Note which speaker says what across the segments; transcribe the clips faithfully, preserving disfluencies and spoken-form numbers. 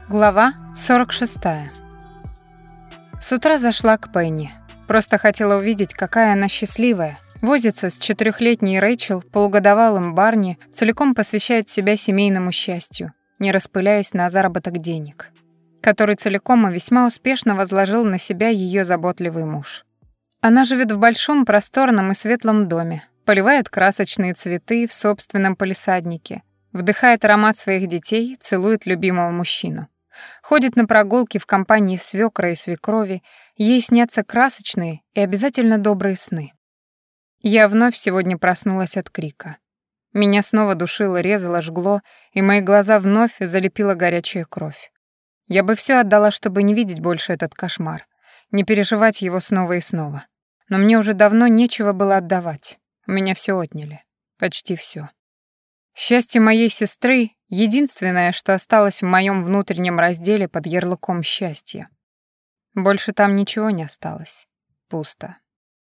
Speaker 1: Глава сорок шестая. С утра зашла к Пенни. Просто хотела увидеть, какая она счастливая. Возится с четырехлетней Рэйчел, полугодовалым Барни, целиком посвящает себя семейному счастью, не распыляясь на заработок денег, который целиком и весьма успешно возложил на себя ее заботливый муж. Она живет в большом, просторном и светлом доме, поливает красочные цветы в собственном палисаднике, вдыхает аромат своих детей, целует любимого мужчину. Ходит на прогулки в компании свекра и свекрови, ей снятся красочные и обязательно добрые сны. Я вновь сегодня проснулась от крика. Меня снова душило, резало, жгло, и мои глаза вновь залепила горячая кровь. Я бы все отдала, чтобы не видеть больше этот кошмар, не переживать его снова и снова. Но мне уже давно нечего было отдавать. У меня все отняли. Почти все. Счастье моей сестры — единственное, что осталось в моем внутреннем разделе под ярлыком счастья. Больше там ничего не осталось. Пусто.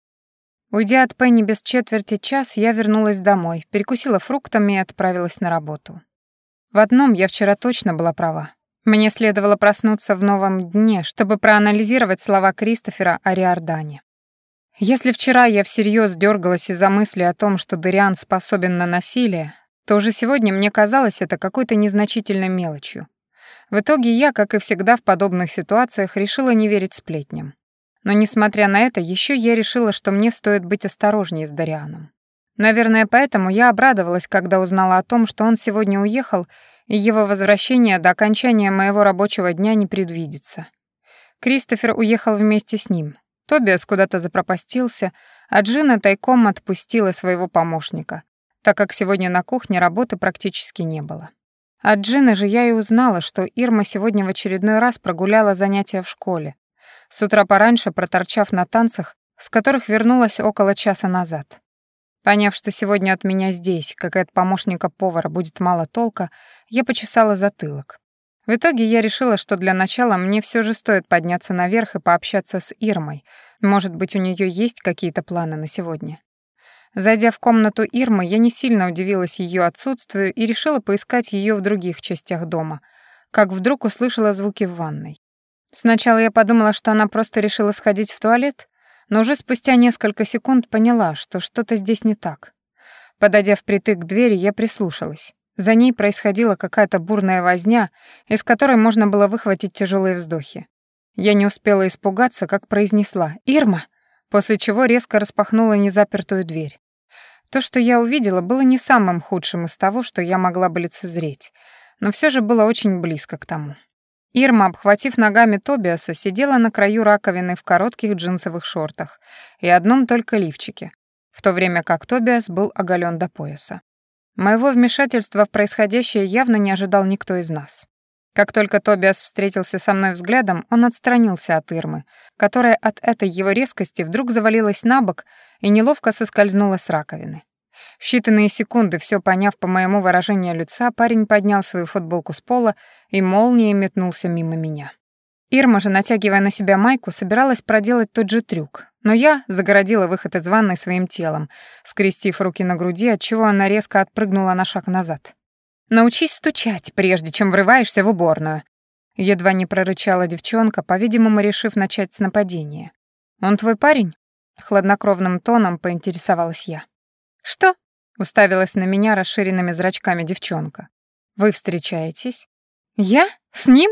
Speaker 1: Уйдя от Пенни без четверти час, я вернулась домой, перекусила фруктами и отправилась на работу. В одном я вчера точно была права. Мне следовало проснуться в новом дне, чтобы проанализировать слова Кристофера о Риордане. Если вчера я всерьез дергалась из-за мысли о том, что Дориан способен на насилие, то уже сегодня мне казалось это какой-то незначительной мелочью. В итоге я, как и всегда в подобных ситуациях, решила не верить сплетням. Но, несмотря на это, еще я решила, что мне стоит быть осторожнее с Дорианом. Наверное, поэтому я обрадовалась, когда узнала о том, что он сегодня уехал, и его возвращение до окончания моего рабочего дня не предвидится. Кристофер уехал вместе с ним. Тобиас куда-то запропастился, а Джина тайком отпустила своего помощника, так как сегодня на кухне работы практически не было. От Джины же я и узнала, что Ирма сегодня в очередной раз прогуляла занятия в школе, с утра пораньше проторчав на танцах, с которых вернулась около часа назад. Поняв, что сегодня от меня здесь, как и от помощника повара, будет мало толка, я почесала затылок. В итоге я решила, что для начала мне все же стоит подняться наверх и пообщаться с Ирмой. Может быть, у нее есть какие-то планы на сегодня. Зайдя в комнату Ирмы, я не сильно удивилась ее отсутствию и решила поискать ее в других частях дома, как вдруг услышала звуки в ванной. Сначала я подумала, что она просто решила сходить в туалет, но уже спустя несколько секунд поняла, что что-то здесь не так. Подойдя впритык к двери, я прислушалась. За ней происходила какая-то бурная возня, из которой можно было выхватить тяжелые вздохи. Я не успела испугаться, как произнесла «Ирма», после чего резко распахнула незапертую дверь. То, что я увидела, было не самым худшим из того, что я могла бы лицезреть, но все же было очень близко к тому. Ирма, обхватив ногами Тобиаса, сидела на краю раковины в коротких джинсовых шортах и одном только лифчике, в то время как Тобиас был оголен до пояса. Моего вмешательства в происходящее явно не ожидал никто из нас. Как только Тобиас встретился со мной взглядом, он отстранился от Ирмы, которая от этой его резкости вдруг завалилась на бок и неловко соскользнула с раковины. В считанные секунды, все поняв по моему выражению лица, парень поднял свою футболку с пола и молнией метнулся мимо меня. Ирма же, натягивая на себя майку, собиралась проделать тот же трюк, но я загородила выход из ванной своим телом, скрестив руки на груди, отчего она резко отпрыгнула на шаг назад. «Научись стучать, прежде чем врываешься в уборную», — едва не прорычала девчонка, по-видимому, решив начать с нападения. «Он твой парень?» — хладнокровным тоном поинтересовалась я. «Что?» — уставилась на меня расширенными зрачками девчонка. «Вы встречаетесь?» «Я? С ним?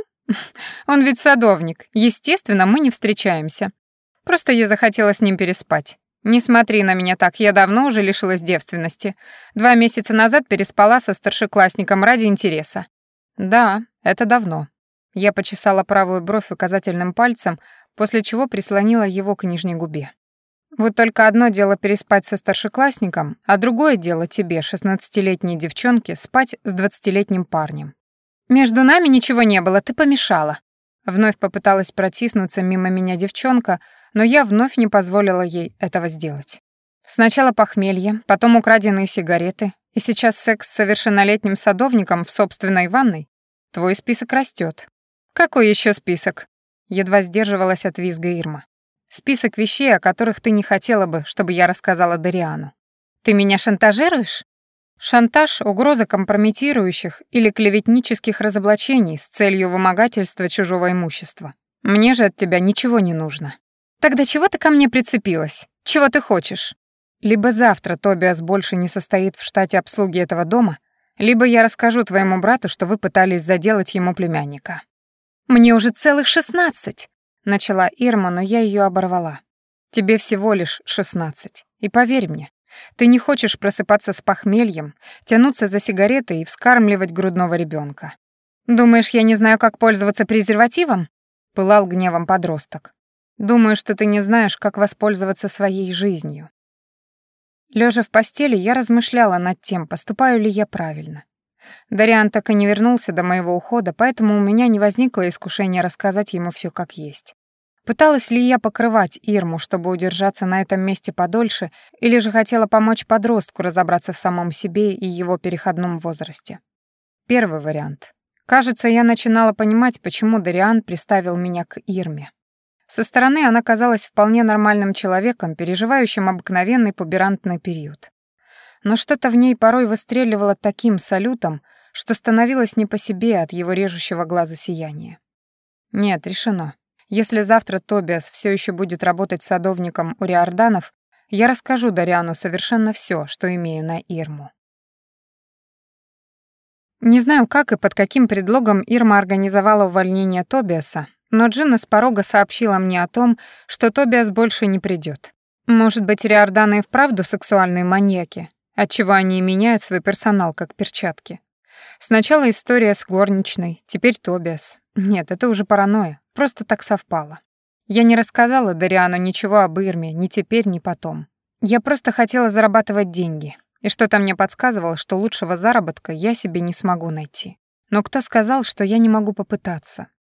Speaker 1: Он ведь садовник. Естественно, мы не встречаемся. Просто я захотела с ним переспать. Не смотри на меня так, я давно уже лишилась девственности. Два месяца назад переспала со старшеклассником ради интереса». «Да, это давно». Я почесала правую бровь указательным пальцем, после чего прислонила его к нижней губе. «Вот только одно дело переспать со старшеклассником, а другое дело тебе, шестнадцатилетней девчонке, спать с двадцатилетним парнем». «Между нами ничего не было, ты помешала». Вновь попыталась протиснуться мимо меня девчонка, но я вновь не позволила ей этого сделать. Сначала похмелье, потом украденные сигареты, и сейчас секс с совершеннолетним садовником в собственной ванной. Твой список растет. «Какой еще список?» Едва сдерживалась от визга Ирма. «Список вещей, о которых ты не хотела бы, чтобы я рассказала Дориану». «Ты меня шантажируешь?» Шантаж, угроза компрометирующих или клеветнических разоблачений с целью вымогательства чужого имущества. Мне же от тебя ничего не нужно. Тогда чего ты ко мне прицепилась? Чего ты хочешь? Либо завтра Тобиас больше не состоит в штате обслуги этого дома, либо я расскажу твоему брату, что вы пытались заделать ему племянника. Мне уже целых шестнадцать, начала Ирма, но я ее оборвала. Тебе всего лишь шестнадцать. И поверь мне, ты не хочешь просыпаться с похмельем, тянуться за сигаретой и вскармливать грудного ребенка. Думаешь, я не знаю, как пользоваться презервативом? Пылал гневом подросток. Думаю, что ты не знаешь, как воспользоваться своей жизнью. Лежа в постели, я размышляла над тем, поступаю ли я правильно. Дариан так и не вернулся до моего ухода, поэтому у меня не возникло искушения рассказать ему все как есть. Пыталась ли я покрывать Ирму, чтобы удержаться на этом месте подольше, или же хотела помочь подростку разобраться в самом себе и его переходном возрасте? Первый вариант. Кажется, я начинала понимать, почему Дариан приставил меня к Ирме. Со стороны она казалась вполне нормальным человеком, переживающим обыкновенный пубертатный период. Но что-то в ней порой выстреливало таким салютом, что становилось не по себе от его режущего глаза сияния. Нет, решено. Если завтра Тобиас все еще будет работать садовником у Риорданов, я расскажу Дариану совершенно все, что имею на Ирму. Не знаю, как и под каким предлогом Ирма организовала увольнение Тобиаса, но Джинна с порога сообщила мне о том, что Тобиас больше не придет. Может быть, Риорданы и вправду сексуальные маньяки, отчего они и меняют свой персонал как перчатки. Сначала история с горничной, теперь Тобиас. Нет, это уже паранойя, просто так совпало. Я не рассказала Дариану ничего об Ирме, ни теперь, ни потом. Я просто хотела зарабатывать деньги, и что-то мне подсказывало, что лучшего заработка я себе не смогу найти. Но кто сказал, что я не могу попытаться?